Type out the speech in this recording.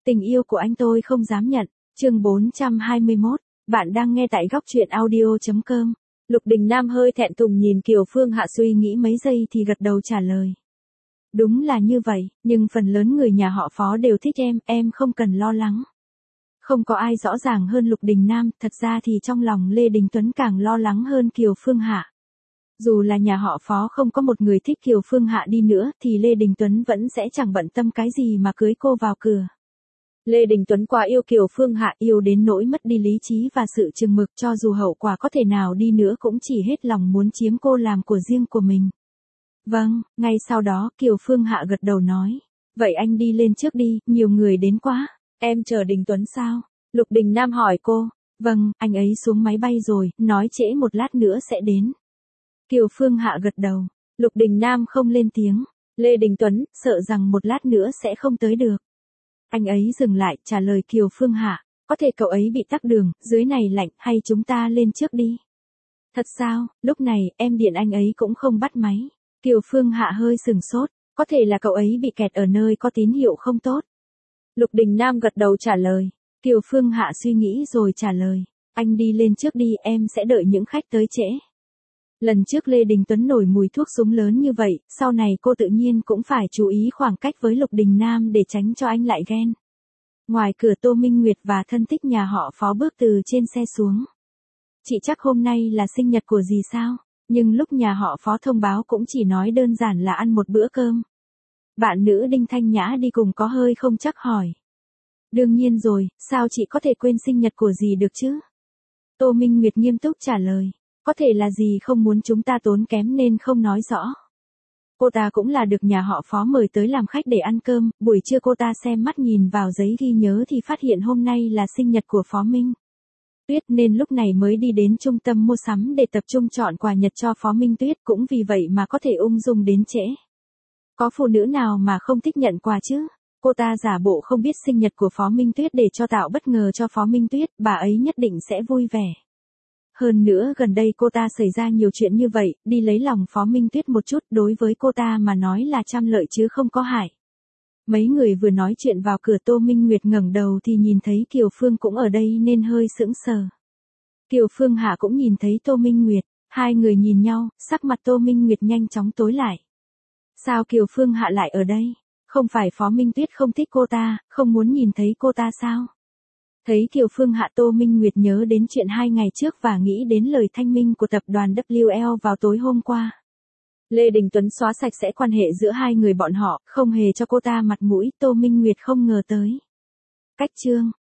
Tình yêu của anh tôi không dám nhận. Chương 421. Bạn đang nghe tại góc truyện audio.com. Lục Đình Nam hơi thẹn thùng nhìn Kiều Phương Hạ, suy nghĩ mấy giây thì gật đầu trả lời. Đúng là như vậy, nhưng phần lớn người nhà họ Phó đều thích em không cần lo lắng. Không có ai rõ ràng hơn Lục Đình Nam, thật ra thì trong lòng Lê Đình Tuấn càng lo lắng hơn Kiều Phương Hạ. Dù là nhà họ Phó không có một người thích Kiều Phương Hạ đi nữa thì Lê Đình Tuấn vẫn sẽ chẳng bận tâm cái gì mà cưới cô vào cửa. Lê Đình Tuấn quá yêu Kiều Phương Hạ, yêu đến nỗi mất đi lý trí và sự chừng mực, cho dù hậu quả có thể nào đi nữa cũng chỉ hết lòng muốn chiếm cô làm của riêng của mình. Vâng, ngay sau đó Kiều Phương Hạ gật đầu nói. Vậy anh đi lên trước đi, nhiều người đến quá. Em chờ Đình Tuấn sao? Lục Đình Nam hỏi cô. Vâng, anh ấy xuống máy bay rồi, nói trễ một lát nữa sẽ đến. Kiều Phương Hạ gật đầu. Lục Đình Nam không lên tiếng. Lê Đình Tuấn, sợ rằng một lát nữa sẽ không tới được. Anh ấy dừng lại, trả lời Kiều Phương Hạ. Có thể cậu ấy bị tắc đường, dưới này lạnh, hay chúng ta lên trước đi. Thật sao? Lúc này, em điện anh ấy cũng không bắt máy. Kiều Phương Hạ hơi sừng sốt. Có thể là cậu ấy bị kẹt ở nơi có tín hiệu không tốt. Lục Đình Nam gật đầu trả lời. Kiều Phương Hạ suy nghĩ rồi trả lời. Anh đi lên trước đi, em sẽ đợi những khách tới trễ. Lần trước Lê Đình Tuấn nổi mùi thuốc súng lớn như vậy, sau này cô tự nhiên cũng phải chú ý khoảng cách với Lục Đình Nam để tránh cho anh lại ghen. Ngoài cửa Tô Minh Nguyệt và thân thích nhà họ Phó bước từ trên xe xuống. Chị chắc hôm nay là sinh nhật của dì sao? Nhưng lúc nhà họ Phó thông báo cũng chỉ nói đơn giản là ăn một bữa cơm. Bạn nữ Đinh Thanh Nhã đi cùng có hơi không chắc hỏi. Đương nhiên rồi, sao chị có thể quên sinh nhật của dì được chứ? Tô Minh Nguyệt nghiêm túc trả lời. Có thể là dì không muốn chúng ta tốn kém nên không nói rõ. Cô ta cũng là được nhà họ Phó mời tới làm khách để ăn cơm, buổi trưa cô ta xem mắt nhìn vào giấy ghi nhớ thì phát hiện hôm nay là sinh nhật của Phó Minh Tuyết nên lúc này mới đi đến trung tâm mua sắm để tập trung chọn quà nhật cho Phó Minh Tuyết, cũng vì vậy mà có thể ung dung đến trễ. Có phụ nữ nào mà không thích nhận quà chứ? Cô ta giả bộ không biết sinh nhật của Phó Minh Tuyết để cho tạo bất ngờ cho Phó Minh Tuyết, bà ấy nhất định sẽ vui vẻ. Hơn nữa gần đây cô ta xảy ra nhiều chuyện như vậy, đi lấy lòng Phó Minh Tuyết một chút đối với cô ta mà nói là trăm lợi chứ không có hại. Mấy người vừa nói chuyện vào cửa, Tô Minh Nguyệt ngẩng đầu thì nhìn thấy Kiều Phương cũng ở đây nên hơi sững sờ. Kiều Phương Hạ cũng nhìn thấy Tô Minh Nguyệt, hai người nhìn nhau, sắc mặt Tô Minh Nguyệt nhanh chóng tối lại. Sao Kiều Phương Hạ lại ở đây? Không phải Phó Minh Tuyết không thích cô ta, không muốn nhìn thấy cô ta sao? Thấy Kiều Phương Hạ, Tô Minh Nguyệt nhớ đến chuyện 2 ngày trước và nghĩ đến lời thanh minh của tập đoàn WL vào tối hôm qua. Lê Đình Tuấn xóa sạch sẽ quan hệ giữa hai người bọn họ, không hề cho cô ta mặt mũi, Tô Minh Nguyệt không ngờ tới. Cách chương